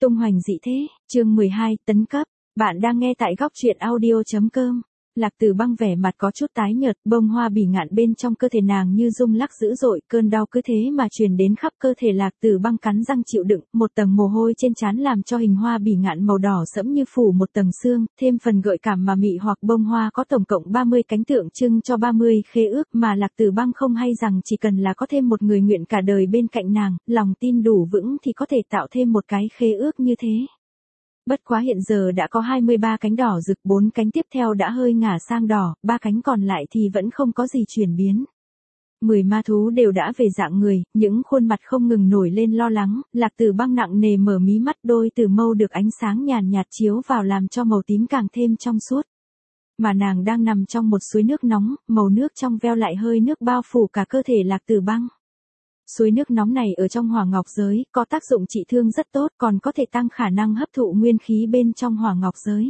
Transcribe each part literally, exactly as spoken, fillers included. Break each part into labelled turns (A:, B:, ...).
A: Tung hoành dị thế, chương mười hai, tấn cấp. Bạn đang nghe tại góc truyện audio.com. Lạc Tử Băng vẻ mặt có chút tái nhợt, bông hoa bỉ ngạn bên trong cơ thể nàng như rung lắc dữ dội, cơn đau cứ thế mà truyền đến khắp cơ thể. Lạc Tử Băng cắn răng chịu đựng, một tầng mồ hôi trên trán làm cho hình hoa bỉ ngạn màu đỏ sẫm như phủ một tầng xương, thêm phần gợi cảm mà mị hoặc bông hoa có tổng cộng ba mươi cánh tượng trưng cho ba mươi khế ước mà Lạc Tử Băng không hay rằng chỉ cần là có thêm một người nguyện cả đời bên cạnh nàng, lòng tin đủ vững thì có thể tạo thêm một cái khế ước như thế. Bất quá hiện giờ đã có hai mươi ba cánh đỏ rực, bốn cánh tiếp theo đã hơi ngả sang đỏ, ba cánh còn lại thì vẫn không có gì chuyển biến. Mười ma thú đều đã về dạng người, những khuôn mặt không ngừng nổi lên lo lắng. Lạc Tử Băng nặng nề mở mí mắt, đôi tử mâu được ánh sáng nhàn nhạt chiếu vào làm cho màu tím càng thêm trong suốt. Mà nàng đang nằm trong một suối nước nóng, màu nước trong veo lại hơi nước bao phủ cả cơ thể Lạc Tử Băng. Suối nước nóng này ở trong hỏa ngọc giới, có tác dụng trị thương rất tốt, còn có thể tăng khả năng hấp thụ nguyên khí bên trong hỏa ngọc giới.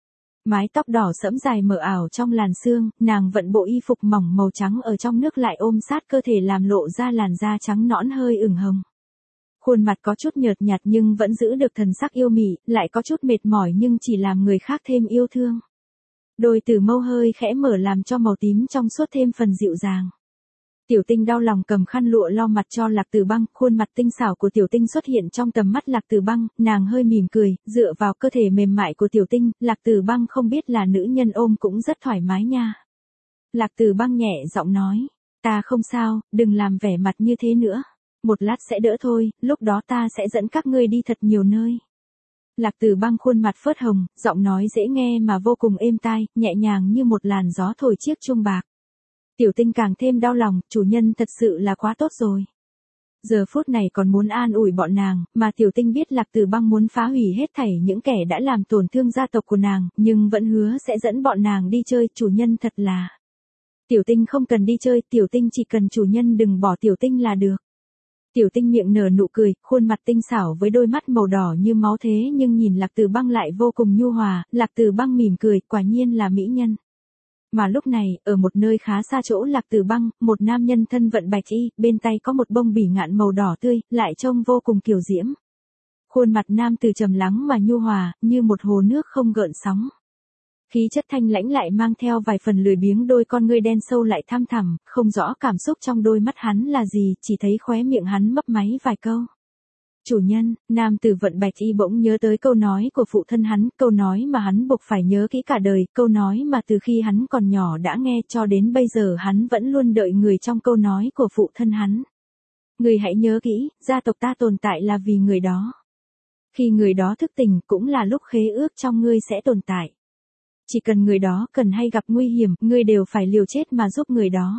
A: Mái tóc đỏ sẫm dài mờ ảo trong làn sương, nàng vận bộ y phục mỏng màu trắng ở trong nước lại ôm sát cơ thể làm lộ ra làn da trắng nõn hơi ửng hồng. Khuôn mặt có chút nhợt nhạt nhưng vẫn giữ được thần sắc yêu mị, lại có chút mệt mỏi nhưng chỉ làm người khác thêm yêu thương. Đôi tử mâu hơi khẽ mở làm cho màu tím trong suốt thêm phần dịu dàng. Tiểu Tinh đau lòng cầm khăn lụa lau mặt cho Lạc Tử Băng, khuôn mặt tinh xảo của Tiểu Tinh xuất hiện trong tầm mắt Lạc Tử Băng, nàng hơi mỉm cười, dựa vào cơ thể mềm mại của Tiểu Tinh, Lạc Tử Băng không biết là nữ nhân ôm cũng rất thoải mái nha. Lạc Tử Băng nhẹ giọng nói, ta không sao, đừng làm vẻ mặt như thế nữa, một lát sẽ đỡ thôi, lúc đó ta sẽ dẫn các ngươi đi thật nhiều nơi. Lạc Tử Băng khuôn mặt phớt hồng, giọng nói dễ nghe mà vô cùng êm tai, nhẹ nhàng như một làn gió thổi chiếc chuông bạc. Tiểu Tinh càng thêm đau lòng, chủ nhân thật sự là quá tốt rồi. Giờ phút này còn muốn an ủi bọn nàng, mà Tiểu Tinh biết Lạc Tử Băng muốn phá hủy hết thảy những kẻ đã làm tổn thương gia tộc của nàng, nhưng vẫn hứa sẽ dẫn bọn nàng đi chơi, chủ nhân thật là. Tiểu Tinh không cần đi chơi, Tiểu Tinh chỉ cần chủ nhân đừng bỏ Tiểu Tinh là được. Tiểu Tinh miệng nở nụ cười, khuôn mặt tinh xảo với đôi mắt màu đỏ như máu thế nhưng nhìn Lạc Tử Băng lại vô cùng nhu hòa. Lạc Tử Băng mỉm cười, quả nhiên là mỹ nhân. Mà lúc này, ở một nơi khá xa chỗ Lạc Tử Băng, một nam nhân thân vận bạch y, bên tay có một bông bỉ ngạn màu đỏ tươi, lại trông vô cùng kiều diễm. Khuôn mặt nam tử trầm lắng mà nhu hòa, như một hồ nước không gợn sóng. Khí chất thanh lãnh lại mang theo vài phần lười biếng, đôi con ngươi đen sâu lại thăm thẳm, không rõ cảm xúc trong đôi mắt hắn là gì, chỉ thấy khóe miệng hắn mấp máy vài câu. Chủ nhân, nam tử vận bạch y bỗng nhớ tới câu nói của phụ thân hắn, câu nói mà hắn buộc phải nhớ kỹ cả đời, câu nói mà từ khi hắn còn nhỏ đã nghe cho đến bây giờ hắn vẫn luôn đợi người trong câu nói của phụ thân hắn. Người hãy nhớ kỹ, gia tộc ta tồn tại là vì người đó. Khi người đó thức tỉnh cũng là lúc khế ước trong ngươi sẽ tồn tại. Chỉ cần người đó cần hay gặp nguy hiểm, ngươi đều phải liều chết mà giúp người đó.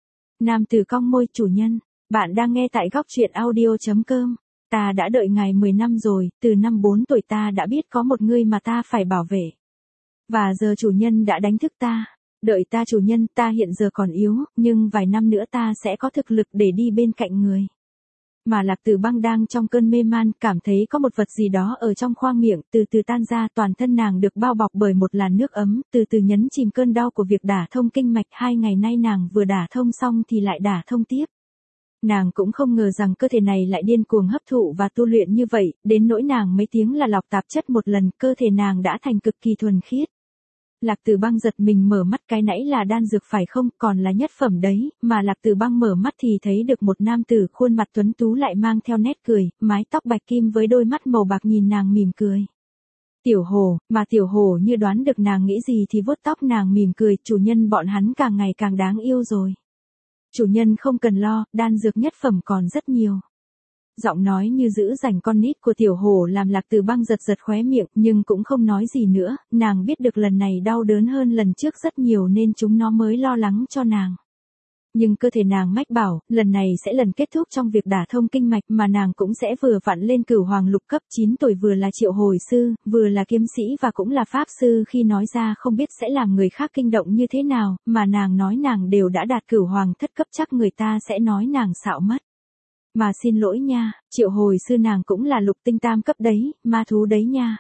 A: Nam tử cong môi, chủ nhân, bạn đang nghe tại góc truyện audio.com. Ta đã đợi ngài mười năm rồi, từ năm bốn tuổi ta đã biết có một người mà ta phải bảo vệ. Và giờ chủ nhân đã đánh thức ta. Đợi ta chủ nhân, ta hiện giờ còn yếu, nhưng vài năm nữa ta sẽ có thực lực để đi bên cạnh người. Mà Lạc Tử Băng đang trong cơn mê man, cảm thấy có một vật gì đó ở trong khoang miệng, từ từ tan ra, toàn thân nàng được bao bọc bởi một làn nước ấm, từ từ nhấn chìm cơn đau của việc đả thông kinh mạch. Hai ngày nay nàng vừa đả thông xong thì lại đả thông tiếp. Nàng cũng không ngờ rằng cơ thể này lại điên cuồng hấp thụ và tu luyện như vậy, đến nỗi nàng mấy tiếng là lọc tạp chất một lần, cơ thể nàng đã thành cực kỳ thuần khiết. Lạc Tử Băng giật mình mở mắt, cái nãy là đan dược phải không, còn là nhất phẩm đấy, mà Lạc Tử Băng mở mắt thì thấy được một nam tử khuôn mặt tuấn tú lại mang theo nét cười, mái tóc bạch kim với đôi mắt màu bạc nhìn nàng mỉm cười. Tiểu Hồ, mà Tiểu Hồ như đoán được nàng nghĩ gì thì vuốt tóc nàng mỉm cười, chủ nhân bọn hắn càng ngày càng đáng yêu rồi. Chủ nhân không cần lo, đan dược nhất phẩm còn rất nhiều. Giọng nói như giữ rảnh con nít của Tiểu Hồ làm Lạc Tử Băng giật giật khóe miệng, nhưng cũng không nói gì nữa, nàng biết được lần này đau đớn hơn lần trước rất nhiều nên chúng nó mới lo lắng cho nàng. Nhưng cơ thể nàng mách bảo, lần này sẽ lần kết thúc trong việc đả thông kinh mạch mà nàng cũng sẽ vừa vặn lên cửu hoàng lục cấp chín tuổi, vừa là triệu hồi sư, vừa là kiếm sĩ và cũng là pháp sư, khi nói ra không biết sẽ làm người khác kinh động như thế nào, mà nàng nói nàng đều đã đạt cửu hoàng thất cấp chắc người ta sẽ nói nàng xạo mất. Mà xin lỗi nha, triệu hồi sư nàng cũng là lục tinh tam cấp đấy, ma thú đấy nha.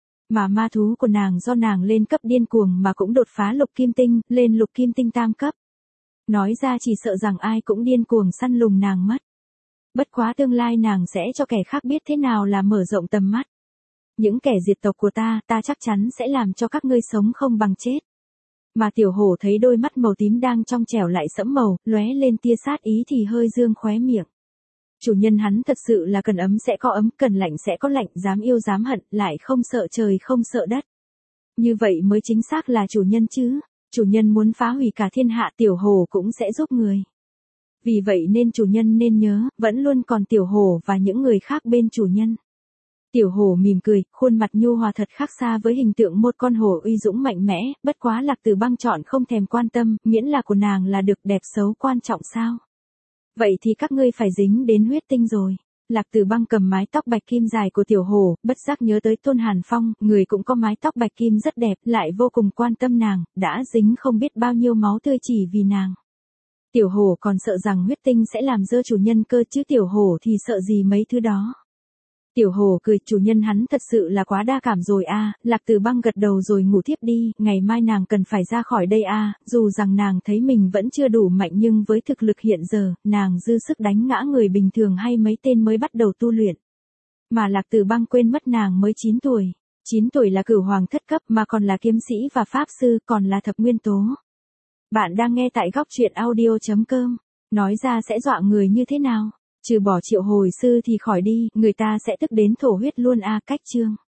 A: Mà ma thú của nàng do nàng lên cấp điên cuồng mà cũng đột phá lục kim tinh, lên lục kim tinh tam cấp. Nói ra chỉ sợ rằng ai cũng điên cuồng săn lùng nàng mất. Bất quá tương lai nàng sẽ cho kẻ khác biết thế nào là mở rộng tầm mắt. Những kẻ diệt tộc của ta, ta chắc chắn sẽ làm cho các ngươi sống không bằng chết. Mà tiểu hổ thấy đôi mắt màu tím đang trong trẻo lại sẫm màu, lóe lên tia sát ý thì hơi dương khóe miệng. Chủ nhân hắn thật sự là cần ấm sẽ có ấm, cần lạnh sẽ có lạnh, dám yêu dám hận, lại không sợ trời không sợ đất. Như vậy mới chính xác là chủ nhân chứ. Chủ nhân muốn phá hủy cả thiên hạ, tiểu hổ cũng sẽ giúp người. Vì vậy nên chủ nhân nên nhớ, vẫn luôn còn tiểu hổ và những người khác bên chủ nhân. Tiểu hổ mỉm cười, khuôn mặt nhu hòa thật khác xa với hình tượng một con hổ uy dũng mạnh mẽ, bất quá Lạc Tử Băng chọn không thèm quan tâm, miễn là của nàng là được, đẹp xấu quan trọng sao. Vậy thì các ngươi phải dính đến huyết tinh rồi. Lạc Tử Băng cầm mái tóc bạch kim dài của tiểu hổ, bất giác nhớ tới Tôn Hàn Phong, người cũng có mái tóc bạch kim rất đẹp, lại vô cùng quan tâm nàng, đã dính không biết bao nhiêu máu tươi chỉ vì nàng. Tiểu hổ còn sợ rằng huyết tinh sẽ làm dơ chủ nhân cơ chứ tiểu hổ thì sợ gì mấy thứ đó. Tiểu hổ cười, chủ nhân hắn thật sự là quá đa cảm rồi a. À. Lạc Tử Băng gật đầu rồi ngủ thiếp đi, ngày mai nàng cần phải ra khỏi đây a. À. Dù rằng nàng thấy mình vẫn chưa đủ mạnh nhưng với thực lực hiện giờ, nàng dư sức đánh ngã người bình thường hay mấy tên mới bắt đầu tu luyện. Mà Lạc Tử Băng quên mất nàng mới chín tuổi. chín tuổi là cửu hoàng thất cấp mà còn là kiếm sĩ và pháp sư, còn là thập nguyên tố. Bạn đang nghe tại góc truyện audio chấm com. Nói ra sẽ dọa người như thế nào? Trừ bỏ Triệu hồi sư thì khỏi đi, người ta sẽ tức đến thổ huyết luôn a. Cách chương.